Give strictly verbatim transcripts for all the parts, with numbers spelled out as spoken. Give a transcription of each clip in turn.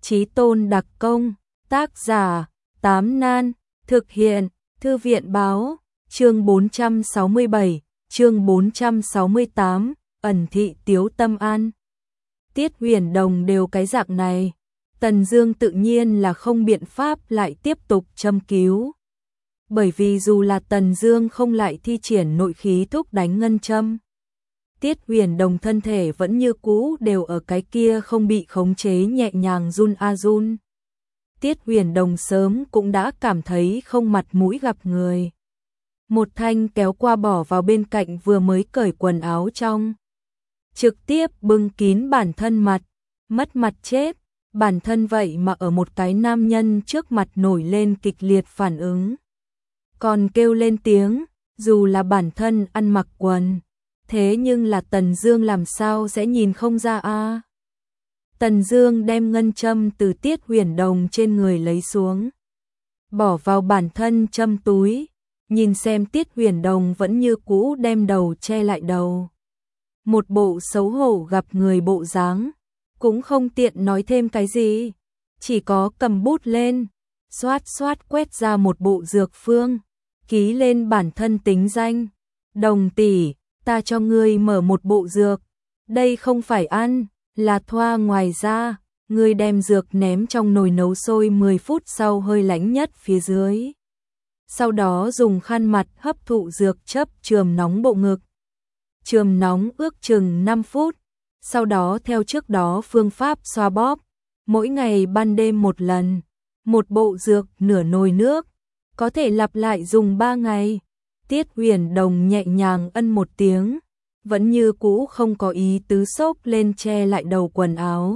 Chí tôn đặc công, tác giả, Tám Nan, thực hiện, Thư viện báo, chương bốn trăm sáu mươi bảy, chương bốn trăm sáu mươi tám, ẩn thị Tiếu Tâm An. Tiết Huyền Đồng đều cái dạng này, Tần Dương tự nhiên là không biện pháp lại tiếp tục châm cứu. Bởi vì dù là Tần Dương không lại thi triển nội khí thúc đánh ngân châm, Tiết Huyền Đồng thân thể vẫn như cũ đều ở cái kia không bị khống chế nhẹ nhàng run a run. Tiết Huyền Đồng sớm cũng đã cảm thấy không mặt mũi gặp người. Một thanh kéo qua bỏ vào bên cạnh vừa mới cởi quần áo trong. Trực tiếp bưng kín bản thân mặt, mất mặt chết, bản thân vậy mà ở một cái nam nhân trước mặt nổi lên kịch liệt phản ứng. Còn kêu lên tiếng, dù là bản thân ăn mặc quần, thế nhưng là Tần Dương làm sao sẽ nhìn không ra a? À? Tần Dương đem ngân châm từ Tiết Huyền Đồng trên người lấy xuống, bỏ vào bản thân châm túi, nhìn xem Tiết Huyền Đồng vẫn như cũ đem đầu che lại đầu. Một bộ xấu hổ gặp người bộ dáng, cũng không tiện nói thêm cái gì, chỉ có cầm bút lên, xoát xoát quét ra một bộ dược phương, ký lên bản thân tính danh. Đồng tỷ, ta cho ngươi mở một bộ dược, đây không phải ăn, là thoa, ngoài ra, ngươi đem dược ném trong nồi nấu sôi mười phút sau hơi lạnh nhất phía dưới. Sau đó dùng khăn mặt hấp thụ dược chấp chườm nóng bộ ngực. Chườm nóng ước chừng năm phút, sau đó theo trước đó phương pháp xoa bóp, mỗi ngày ban đêm một lần, một bộ dược nửa nồi nước, có thể lặp lại dùng ba ngày. Tiết Huyền Đồng nhẹ nhàng ân một tiếng, vẫn như cũ không có ý tứ xốc lên che lại đầu quần áo.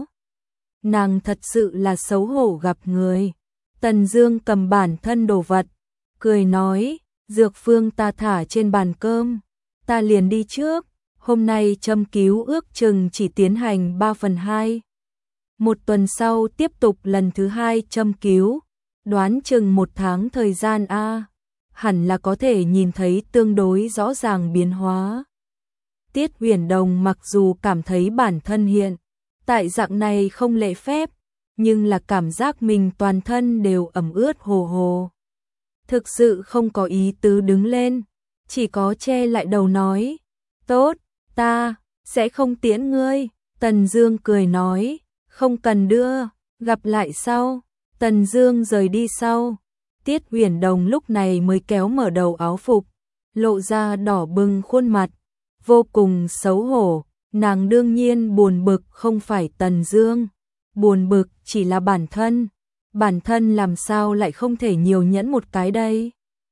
Nàng thật sự là xấu hổ gặp người. Tần Dương cầm bản thân đồ vật, cười nói, dược phương ta thả trên bàn cơm, ta liền đi trước, hôm nay châm cứu ước chừng chỉ tiến hành ba phần hai. Một tuần sau tiếp tục lần thứ hai châm cứu, đoán chừng một tháng thời gian a, hẳn là có thể nhìn thấy tương đối rõ ràng biến hóa. Tiết Huyền Đồng mặc dù cảm thấy bản thân hiện tại dạng này không lễ phép, nhưng là cảm giác mình toàn thân đều ẩm ướt hồ hồ. Thực sự không có ý tứ đứng lên, chỉ có che lại đầu nói, tốt, ta sẽ không tiễn ngươi. Tần Dương cười nói, không cần đưa, gặp lại sau. Tần Dương rời đi sau, Tiết Huyền Đồng lúc này mới kéo mở đầu áo phục, lộ ra đỏ bừng khuôn mặt, vô cùng xấu hổ. Nàng đương nhiên buồn bực không phải Tần Dương, buồn bực chỉ là bản thân. Bản thân làm sao lại không thể nhiều nhẫn một cái đây?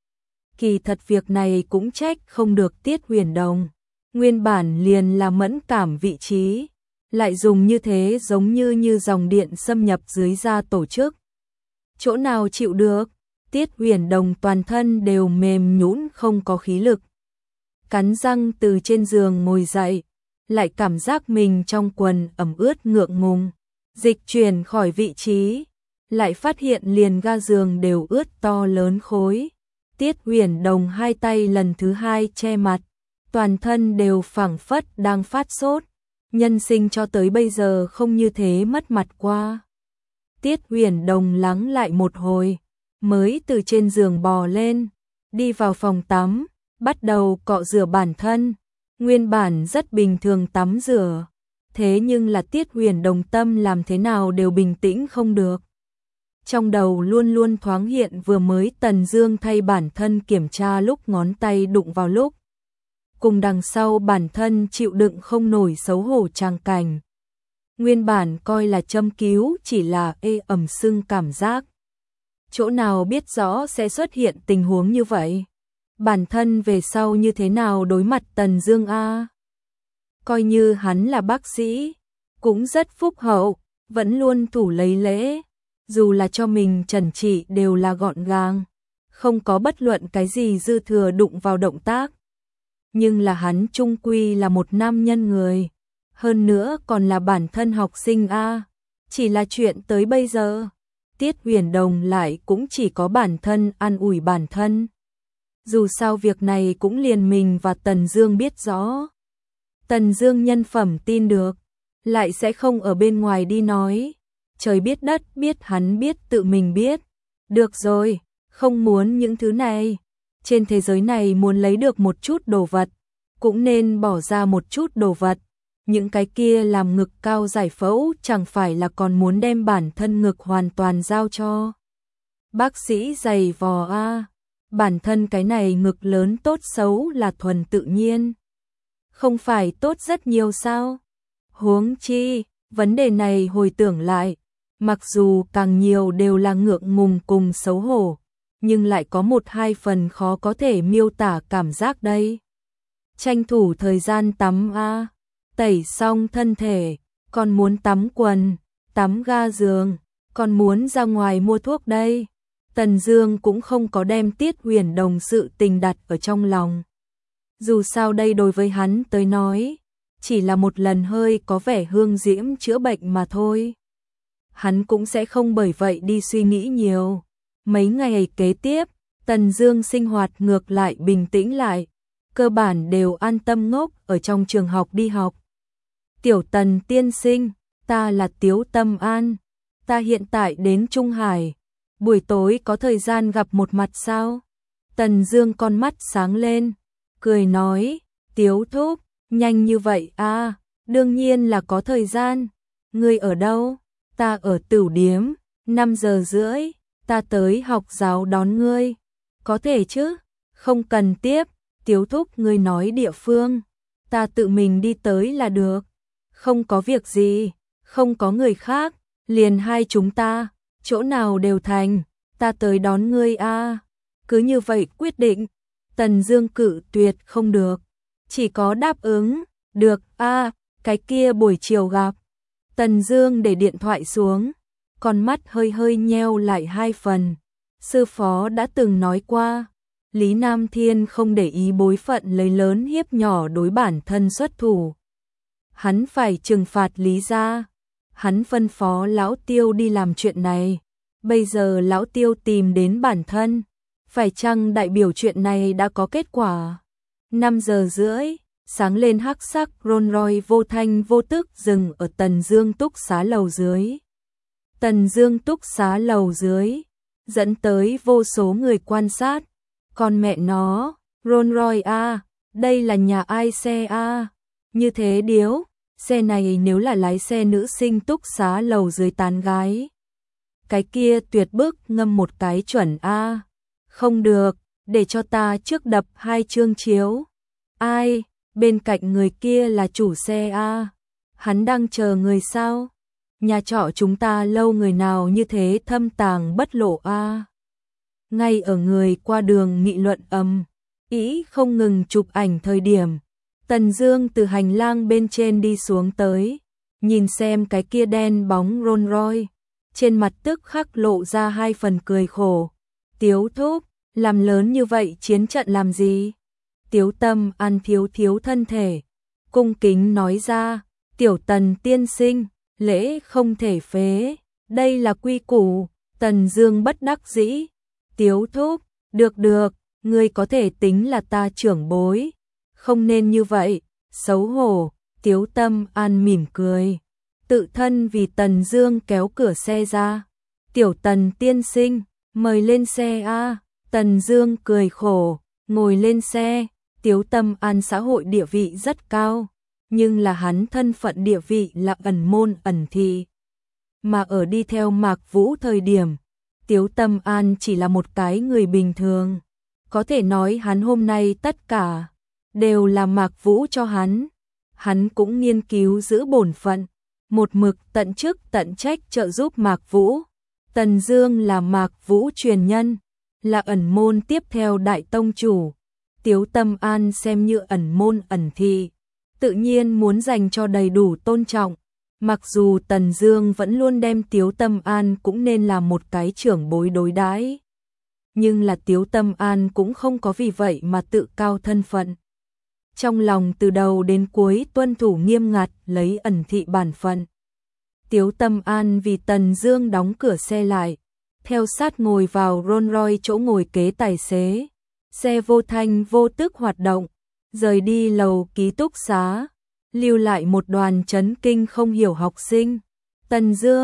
Kỳ thật việc này cũng trách không được Tiết Huyền Đồng, nguyên bản liền là mẫn cảm vị trí, lại dùng như thế giống như như dòng điện xâm nhập dưới da tổ chức. Chỗ nào chịu được? Tiết Huyền Đồng toàn thân đều mềm nhũn không có khí lực. Cắn răng từ trên giường ngồi dậy, lại cảm giác mình trong quần ẩm ướt ngượng ngùng, dịch chuyển khỏi vị trí, lại phát hiện liền ga giường đều ướt to lớn khối. Tiết Huyền Đồng hai tay lần thứ hai che mặt, toàn thân đều phảng phất đang phát sốt, nhân sinh cho tới bây giờ không như thế mất mặt qua. Tiết Huyền Đồng lắng lại một hồi, mới từ trên giường bò lên, đi vào phòng tắm, bắt đầu cọ rửa bản thân. Nguyên bản rất bình thường tắm rửa, thế nhưng là Tiết Huyền Đồng tâm làm thế nào đều bình tĩnh không được. Trong đầu luôn luôn thoáng hiện vừa mới Tần Dương thay bản thân kiểm tra lúc ngón tay đụng vào lúc, cùng đằng sau bản thân chịu đựng không nổi xấu hổ trang cảnh. Nguyên bản coi là châm cứu chỉ là ê ẩm sưng cảm giác, chỗ nào biết rõ sẽ xuất hiện tình huống như vậy. Bản thân về sau như thế nào đối mặt Tần Dương a? Coi như hắn là bác sĩ, cũng rất phúc hậu, vẫn luôn thủ lấy lễ, dù là cho mình trần trị đều là gọn gàng, không có bất luận cái gì dư thừa đụng vào động tác. Nhưng là hắn chung quy là một nam nhân người, hơn nữa còn là bản thân học sinh a, chỉ là chuyện tới bây giờ, Tiết Huyền Đồng lại cũng chỉ có bản thân an ủi bản thân. Dù sao việc này cũng liền mình và Tần Dương biết rõ. Tần Dương nhân phẩm tin được, lại sẽ không ở bên ngoài đi nói. trời biết đất biết hắn biết tự mình biết. Được rồi, không muốn những thứ này. Trên thế giới này muốn lấy được một chút đồ vật, cũng nên bỏ ra một chút đồ vật. Những cái kia làm ngực cao giải phẫu chẳng phải là còn muốn đem bản thân ngực hoàn toàn giao cho bác sĩ giày vò a. À. Bản thân cái này ngực lớn tốt xấu là thuần tự nhiên, không phải tốt rất nhiều sao? Huống chi, vấn đề này hồi tưởng lại, mặc dù càng nhiều đều là ngượng ngùng cùng xấu hổ, nhưng lại có một hai phần khó có thể miêu tả cảm giác đây. Tranh thủ thời gian tắm a, tẩy xong thân thể, còn muốn tắm quần, tắm ga giường, còn muốn ra ngoài mua thuốc đây. Tần Dương cũng không có đem Tiết Huyền Đồng sự tình đặt ở trong lòng. Dù sao đây đối với hắn tới nói, chỉ là một lần hơi có vẻ hương diễm chữa bệnh mà thôi. Hắn cũng sẽ không bởi vậy đi suy nghĩ nhiều. Mấy ngày kế tiếp, Tần Dương sinh hoạt ngược lại bình tĩnh lại, cơ bản đều an tâm ngốc ở trong trường học đi học. Tiểu Tần tiên sinh, ta là Tiếu Tâm An, ta hiện tại đến Trung Hải, buổi tối có thời gian gặp một mặt sao? Tần Dương con mắt sáng lên, cười nói, Tiếu thúc, nhanh như vậy à, đương nhiên là có thời gian. Ngươi ở đâu? Ta ở Tửu Điếm, năm giờ rưỡi, ta tới học giáo đón ngươi. Có thể chứ? Không cần tiếp, Tiếu thúc ngươi nói địa phương, ta tự mình đi tới là được. Không có việc gì, không có người khác, liền hai chúng ta, chỗ nào đều thành, ta tới đón ngươi a. À. Cứ như vậy quyết định. Tần Dương cự tuyệt không được, chỉ có đáp ứng, được a, à, cái kia buổi chiều gặp. Tần Dương để điện thoại xuống, con mắt hơi hơi nheo lại hai phần. Sư phó đã từng nói qua, Lý Nam Thiên không để ý bối phận lấy lớn hiếp nhỏ đối bản thân xuất thủ. Hắn phải trừng phạt Lý gia. Hắn phân phó lão Tiêu đi làm chuyện này. Bây giờ lão Tiêu tìm đến bản thân, phải chăng đại biểu chuyện này đã có kết quả? năm giờ rưỡi, sáng lên hắc sắc Rolls Royce vô thanh vô tức dừng ở Tần Dương túc xá lầu dưới. Tần Dương túc xá lầu dưới, dẫn tới vô số người quan sát. Con mẹ nó, Rolls Royce a, đây là nhà ai xe a? Như thế điếu, xe này nếu là lái xe nữ sinh túc xá lầu dưới tán gái. Cái kia tuyệt bức ngâm một cái chuẩn a. Không được, để cho ta trước đập hai chương chiếu. Ai, bên cạnh người kia là chủ xe a. Hắn đang chờ người sao? Nhà trọ chúng ta lâu người nào như thế thâm tàng bất lộ a. Ngay ở người qua đường nghị luận ầm ĩ không ngừng chụp ảnh thời điểm, Tần Dương từ hành lang bên trên đi xuống tới, nhìn xem cái kia đen bóng Rolls Royce, trên mặt tức khắc lộ ra hai phần cười khổ. Tiếu thúc, làm lớn như vậy chiến trận làm gì? Tiếu Tâm An thiếu thiếu thân thể, cung kính nói ra, Tiểu Tần tiên sinh, lễ không thể phế, đây là quy củ. Tần Dương bất đắc dĩ, Tiếu thúc, được được, ngươi có thể tính là ta trưởng bối, không nên như vậy, xấu hổ. Tiếu Tâm An mỉm cười, tự thân vì Tần Dương kéo cửa xe ra. Tiểu Tần tiên sinh, mời lên xe a. Tần Dương cười khổ, ngồi lên xe. Tiếu Tâm An xã hội địa vị rất cao, nhưng là hắn thân phận địa vị là ẩn môn ẩn thị. Mà ở đi theo Mạc Vũ thời điểm, Tiếu Tâm An chỉ là một cái người bình thường. Có thể nói hắn hôm nay tất cả đều là Mạc Vũ cho hắn. Hắn cũng nghiên cứu giữ bổn phận, một mực tận chức tận trách trợ giúp Mạc Vũ. Tần Dương là Mạc Vũ truyền nhân, là ẩn môn tiếp theo đại tông chủ. Tiếu Tâm An xem như ẩn môn ẩn thị, tự nhiên muốn dành cho đầy đủ tôn trọng. Mặc dù Tần Dương vẫn luôn đem Tiếu Tâm An cũng nên là một cái trưởng bối đối đãi, nhưng là Tiếu Tâm An cũng không có vì vậy mà tự cao thân phận. Trong lòng từ đầu đến cuối tuân thủ nghiêm ngặt lấy ẩn thị bản phận. Tiếu Tâm An vì Tần Dương đóng cửa xe lại, theo sát ngồi vào Rolls Royce chỗ ngồi kế tài xế. Xe vô thanh vô tức hoạt động, rời đi lầu ký túc xá, lưu lại một đoàn chấn kinh không hiểu học sinh. Tần Dương,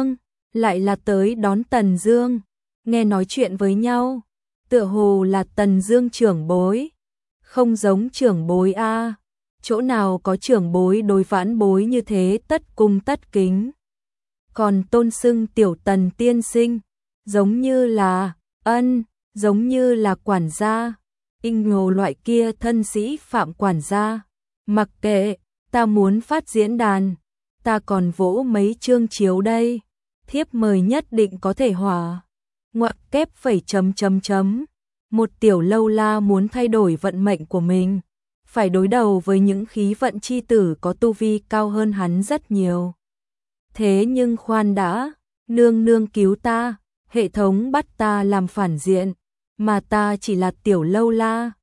lại là tới đón Tần Dương, nghe nói chuyện với nhau, tựa hồ là Tần Dương trưởng bối, không giống trưởng bối a, chỗ nào có trưởng bối đối vãn bối như thế tất cung tất kính. Còn tôn xưng tiểu Tần tiên sinh, giống như là ân, giống như là quản gia, in ngồ loại kia thân sĩ phạm quản gia. Mặc kệ, ta muốn phát diễn đàn, ta còn vỗ mấy chương chiếu đây, thiếp mời nhất định có thể hòa. Ngoặc kép phẩy chấm chấm chấm. Một tiểu lâu la muốn thay đổi vận mệnh của mình, phải đối đầu với những khí vận chi tử có tu vi cao hơn hắn rất nhiều. Thế nhưng khoan đã, nương nương cứu ta, hệ thống bắt ta làm phản diện, mà ta chỉ là tiểu lâu la,